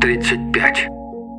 35.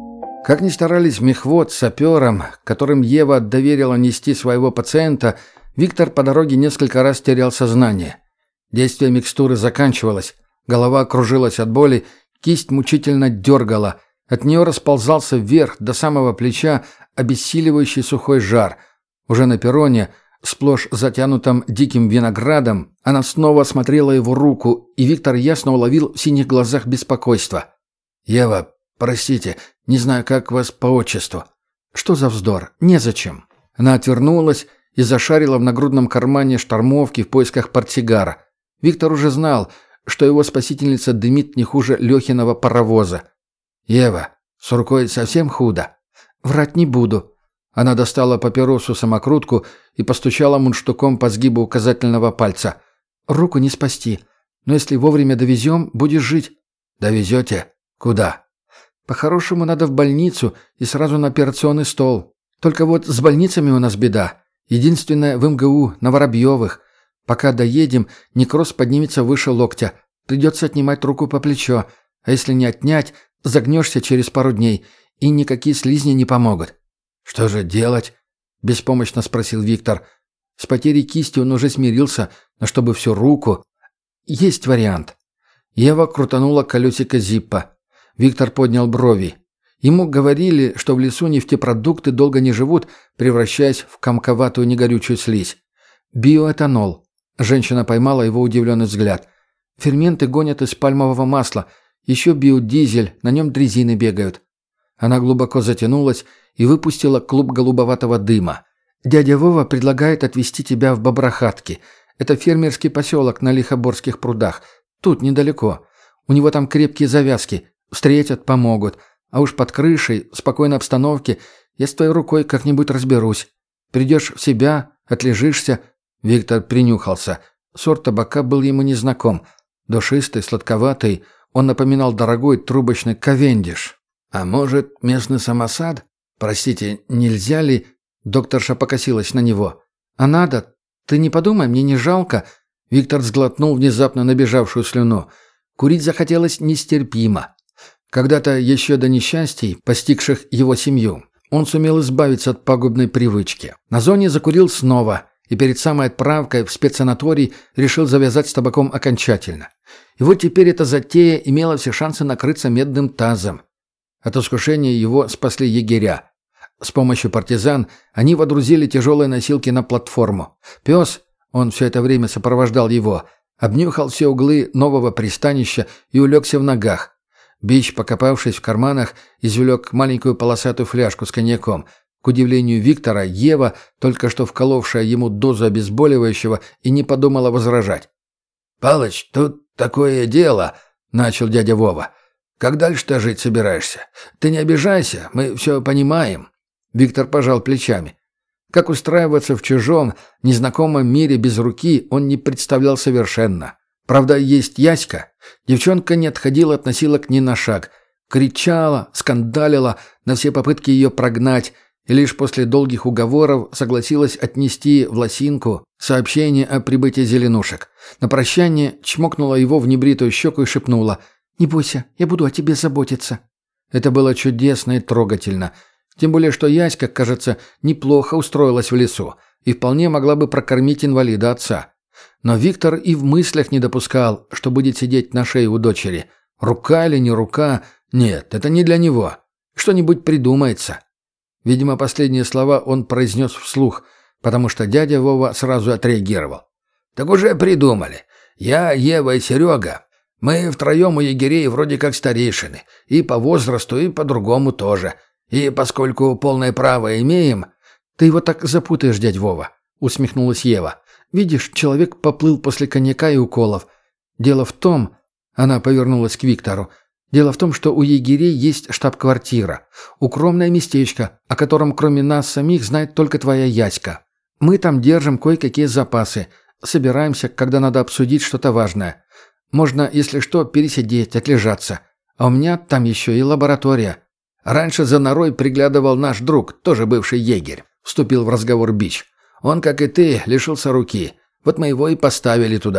Как ни старались мехвод с сапером, которым Ева доверила нести своего пациента, Виктор по дороге несколько раз терял сознание. Действие микстуры заканчивалось, голова кружилась от боли, кисть мучительно дергала, от нее расползался вверх до самого плеча обессиливающий сухой жар. Уже на перроне, сплошь затянутом диким виноградом, она снова смотрела его руку, и Виктор ясно уловил в синих глазах беспокойство. «Ева, простите, не знаю, как вас по отчеству». «Что за вздор? Незачем». Она отвернулась и зашарила в нагрудном кармане штормовки в поисках портсигара. Виктор уже знал, что его спасительница дымит не хуже Лехиного паровоза. «Ева, с рукой совсем худо?» «Врать не буду». Она достала папиросу-самокрутку и постучала мундштуком по сгибу указательного пальца. «Руку не спасти, но если вовремя довезем, будешь жить». «Довезете? Куда?» «По-хорошему надо в больницу и сразу на операционный стол. Только вот с больницами у нас беда. Единственное в МГУ, на Воробьевых. Пока доедем, некроз поднимется выше локтя. Придется отнимать руку по плечо. А если не отнять, загнешься через пару дней, и никакие слизни не помогут». «Что же делать?» – беспомощно спросил Виктор. С потерей кисти он уже смирился, но чтобы всю руку... «Есть вариант». Ева крутанула колесико зиппа. Виктор поднял брови. Ему говорили, что в лесу нефтепродукты долго не живут, превращаясь в комковатую негорючую слизь. «Биоэтанол». Женщина поймала его удивленный взгляд. «Ферменты гонят из пальмового масла. Еще биодизель, на нем дрезины бегают». Она глубоко затянулась и выпустила клуб голубоватого дыма. «Дядя Вова предлагает отвезти тебя в Боброхатки. Это фермерский поселок на Лихоборских прудах. Тут недалеко. У него там крепкие завязки. Встретят, помогут. А уж под крышей, в спокойной обстановке, я с твоей рукой как-нибудь разберусь. Придешь в себя, отлежишься». Виктор принюхался. Сорт табака был ему незнаком. Душистый, сладковатый, он напоминал дорогой трубочный Кавендиш. «А может, местный самосад? Простите, нельзя ли?» Докторша покосилась на него. «А надо? Ты не подумай, мне не жалко». Виктор сглотнул внезапно набежавшую слюну. Курить захотелось нестерпимо. Когда-то еще до несчастий, постигших его семью, он сумел избавиться от пагубной привычки. На зоне закурил снова и перед самой отправкой в спецсанаторий решил завязать с табаком окончательно. И вот теперь эта затея имела все шансы накрыться медным тазом. От искушения его спасли егеря. С помощью партизан они водрузили тяжелые носилки на платформу. Пес, он все это время сопровождал его, обнюхал все углы нового пристанища и улегся в ногах. Бич, покопавшись в карманах, извлек маленькую полосатую фляжку с коньяком. К удивлению Виктора, Ева, только что вколовшая ему дозу обезболивающего, и не подумала возражать. «Палыч, тут такое дело», — начал дядя Вова. «Как дальше-то жить собираешься? Ты не обижайся, мы все понимаем». Виктор пожал плечами. Как устраиваться в чужом, незнакомом мире без руки, он не представлял совершенно. Правда, есть Яська. Девчонка не отходила от носилок ни на шаг. Кричала, скандалила на все попытки ее прогнать, и лишь после долгих уговоров согласилась отнести в Лосинку сообщение о прибытии зеленушек. На прощание чмокнула его в небритую щеку и шепнула: «Не бойся, я буду о тебе заботиться». Это было чудесно и трогательно. Тем более, что Яська, кажется, неплохо устроилась в лесу и вполне могла бы прокормить инвалида отца. Но Виктор и в мыслях не допускал, что будет сидеть на шее у дочери. Рука или не рука? Нет, это не для него. Что-нибудь придумается. Видимо, последние слова он произнес вслух, потому что дядя Вова сразу отреагировал. «Так уже придумали. Я, Ева и Серега. Мы втроем у егерей вроде как старейшины. И по возрасту, и по-другому тоже. И поскольку полное право имеем...» «Ты его так запутаешь, дядь Вова», — усмехнулась Ева. «Видишь, человек поплыл после коньяка и уколов. Дело в том...» — она повернулась к Виктору. «Дело в том, что у егерей есть штаб-квартира. Укромное местечко, о котором кроме нас самих знает только твоя Яська. Мы там держим кое-какие запасы. Собираемся, когда надо обсудить что-то важное. Можно, если что, пересидеть, отлежаться. А у меня там еще и лаборатория». «Раньше за норой приглядывал наш друг, тоже бывший егерь», — вступил в разговор Бич. «Он, как и ты, лишился руки. Вот мы его и поставили туда.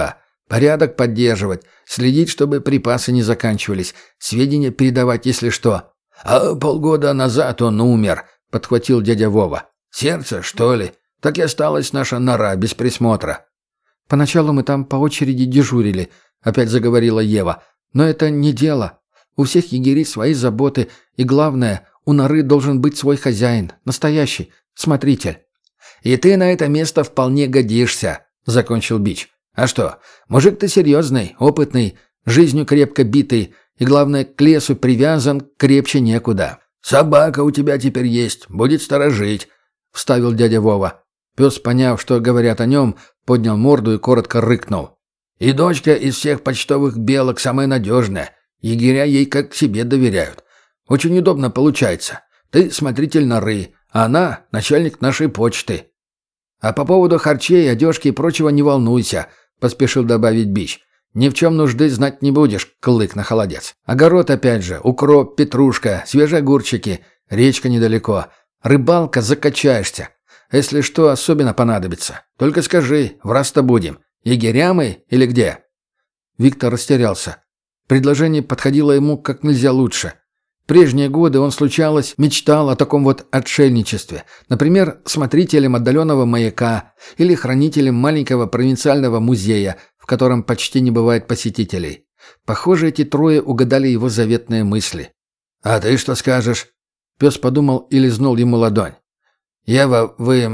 Порядок поддерживать, следить, чтобы припасы не заканчивались, сведения передавать, если что». «А полгода назад он умер», — подхватил дядя Вова. «Сердце, что ли? Так и осталась наша нора без присмотра». «Поначалу мы там по очереди дежурили», — опять заговорила Ева. «Но это не дело. У всех егерей свои заботы, и главное, у норы должен быть свой хозяин, настоящий, смотритель». «И ты на это место вполне годишься», — закончил Бич. «А что, мужик ты серьезный, опытный, жизнью крепко битый, и, главное, к лесу привязан, крепче некуда. Собака у тебя теперь есть, будет сторожить», — вставил дядя Вова. Пес, поняв, что говорят о нем, поднял морду и коротко рыкнул. «И дочка из всех почтовых белок самая надежная. Егеря ей как себе доверяют. Очень удобно получается. Ты смотритель норы, а она начальник нашей почты». «А по поводу харчей, одежки и прочего не волнуйся», — поспешил добавить Бич. «Ни в чем нужды знать не будешь, клык на холодец. Огород опять же, укроп, петрушка, свежие огурчики, речка недалеко. Рыбалка, закачаешься. Если что особенно понадобится, только скажи, в раз-то будем. Егеря мы или где?» Виктор растерялся. Предложение подходило ему как нельзя лучше. Прежние годы он, случалось, мечтал о таком вот отшельничестве. Например, смотрителем отдаленного маяка или хранителем маленького провинциального музея, в котором почти не бывает посетителей. Похоже, эти трое угадали его заветные мысли. «А ты что скажешь?» Пес подумал и лизнул ему ладонь. «Ева,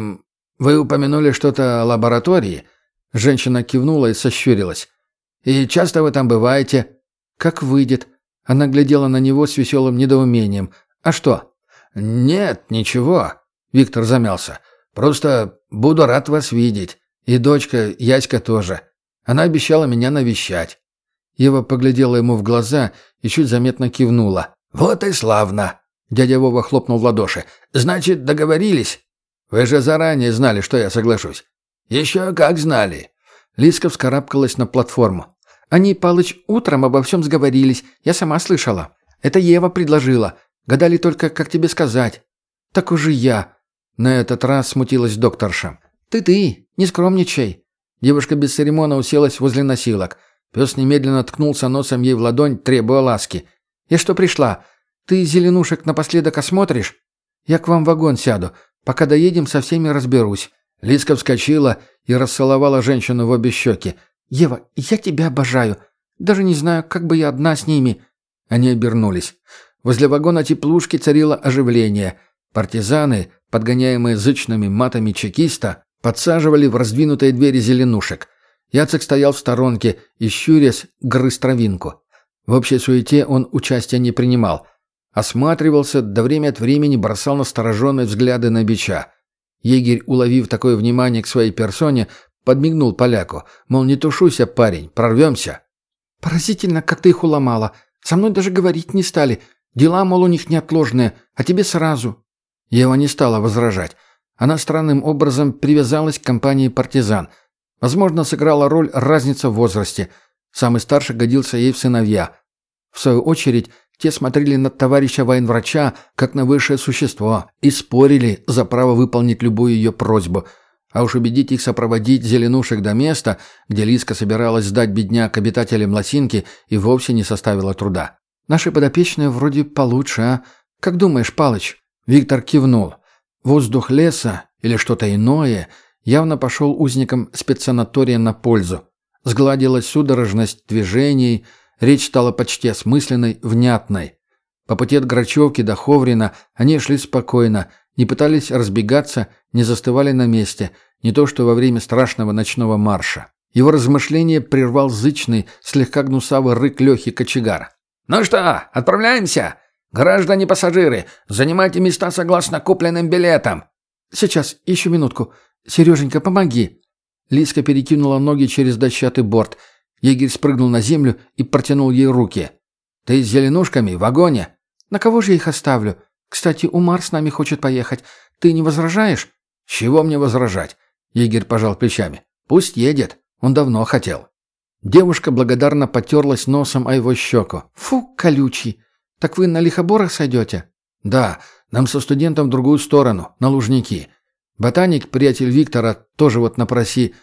вы упомянули что-то о лаборатории?» Женщина кивнула и сощурилась. «И часто вы там бываете?» «Как выйдет». Она глядела на него с веселым недоумением. «А что?» «Нет, ничего», — Виктор замялся. «Просто буду рад вас видеть. И дочка, Яська тоже. Она обещала меня навещать». Ева поглядела ему в глаза и чуть заметно кивнула. «Вот и славно!» — дядя Вова хлопнул в ладоши. «Значит, договорились? Вы же заранее знали, что я соглашусь». «Еще как знали». Лиска вскарабкалась на платформу. «Они, Палыч, утром обо всем сговорились. Я сама слышала. Это Ева предложила. Гадали только, как тебе сказать». «Так уже я». На этот раз смутилась докторша. «Ты, не скромничай». Девушка без церемона уселась возле носилок. Пес немедленно ткнулся носом ей в ладонь, требуя ласки. «Я что пришла? Ты зеленушек напоследок осмотришь? Я к вам в вагон сяду. Пока доедем, со всеми разберусь». Лиска вскочила и расцеловала женщину в обе щеки. «Ева, я тебя обожаю. Даже не знаю, как бы я одна с ними». Они обернулись. Возле вагона теплушки царило оживление. Партизаны, подгоняемые зычными матами чекиста, подсаживали в раздвинутые двери зеленушек. Яцек стоял в сторонке и, щурясь, грыз травинку. В общей суете он участия не принимал. Осматривался, да время от времени бросал настороженные взгляды на Бича. Егерь, уловив такое внимание к своей персоне, подмигнул поляку, мол, не тушуйся, парень, прорвемся. «Поразительно, как ты их уломала. Со мной даже говорить не стали. Дела, мол, у них неотложные, а тебе сразу». Ева не стала возражать. Она странным образом привязалась к компании партизан. Возможно, сыграла роль разница в возрасте. Самый старший годился ей в сыновья. В свою очередь, те смотрели на товарища военврача как на высшее существо и спорили за право выполнить любую ее просьбу. А уж убедить их сопроводить зеленушек до места, где Лиска собиралась сдать бедняк обитателям Лосинки, и вовсе не составило труда. «Наши подопечные вроде получше, а? Как думаешь, Палыч?» Виктор кивнул. Воздух леса или что-то иное явно пошел узникам спецсанатория на пользу. Сгладилась судорожность движений, речь стала почти осмысленной, внятной. По пути от Грачевки до Ховрина они шли спокойно, не пытались разбегаться, не застывали на месте, не то что во время страшного ночного марша. Его размышление прервал зычный, слегка гнусавый рык Лехи Кочегара. «Ну что, отправляемся? Граждане-пассажиры, занимайте места согласно купленным билетам». «Сейчас, еще минутку. Сереженька, помоги». Лиска перекинула ноги через дощатый борт. Егерь спрыгнул на землю и протянул ей руки. «Ты с зеленушками в вагоне?» «На кого же я их оставлю? Кстати, Умар с нами хочет поехать. Ты не возражаешь?» «С чего мне возражать?» Егерь пожал плечами. «Пусть едет. Он давно хотел». Девушка благодарно потерлась носом о его щеку. «Фу, колючий. Так вы на Лихоборах сойдете?» «Да, нам со студентом в другую сторону, на Лужники. Ботаник, приятель Виктора, тоже вот на проси.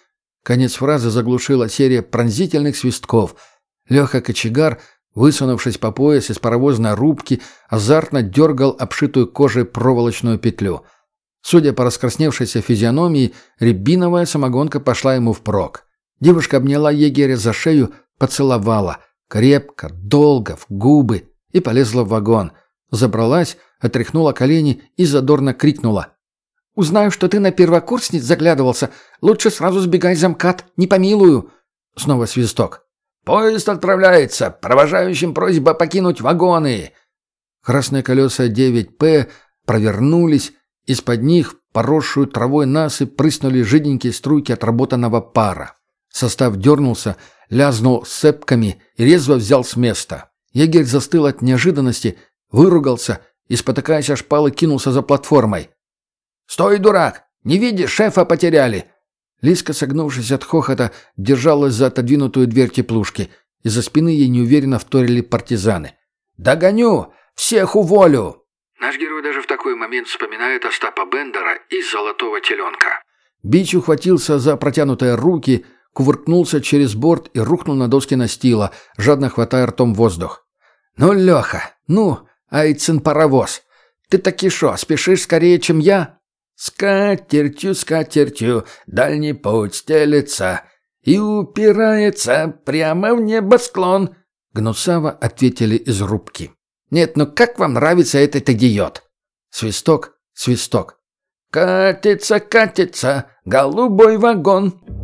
Конец фразы заглушила серия пронзительных свистков. Леха-кочегар, высунувшись по пояс из паровозной рубки, азартно дергал обшитую кожей проволочную петлю. Судя по раскрасневшейся физиономии, рябиновая самогонка пошла ему впрок. Девушка обняла егеря за шею, поцеловала. Крепко, долго, в губы. И полезла в вагон. Забралась, отряхнула колени и задорно крикнула. «Узнаю, что ты на первокурсниц заглядывался. Лучше сразу сбегай за МКАД. Не помилую». Снова свисток. «Поезд отправляется. Провожающим просьба покинуть вагоны». Красные колеса 9П провернулись. Из-под них, поросшую травой насыпь, прыснули жиденькие струйки отработанного пара. Состав дернулся, лязнул цепками и резво взял с места. Егерь застыл от неожиданности, выругался и, спотыкаясь о шпалы, кинулся за платформой. «Стой, дурак! Не видишь, шефа потеряли!» Лиска, согнувшись от хохота, держалась за отодвинутую дверь теплушки. Из-за спины ей неуверенно вторили партизаны. «Догоню! Всех уволю!» Наш герой даже в такой момент вспоминает Остапа Бендера из «Золотого теленка». Бич ухватился за протянутые руки, кувыркнулся через борт и рухнул на доски настила, жадно хватая ртом воздух. «Ну, Леха, ну, айцин-паровоз, ты таки шо, спешишь скорее, чем я?» «Скатертью, скатертью, дальний путь стелется и упирается прямо в небосклон», — гнусаво ответили из рубки. «Нет, ну как вам нравится этот идиот?» Свисток, свисток. «Катится, катится, голубой вагон».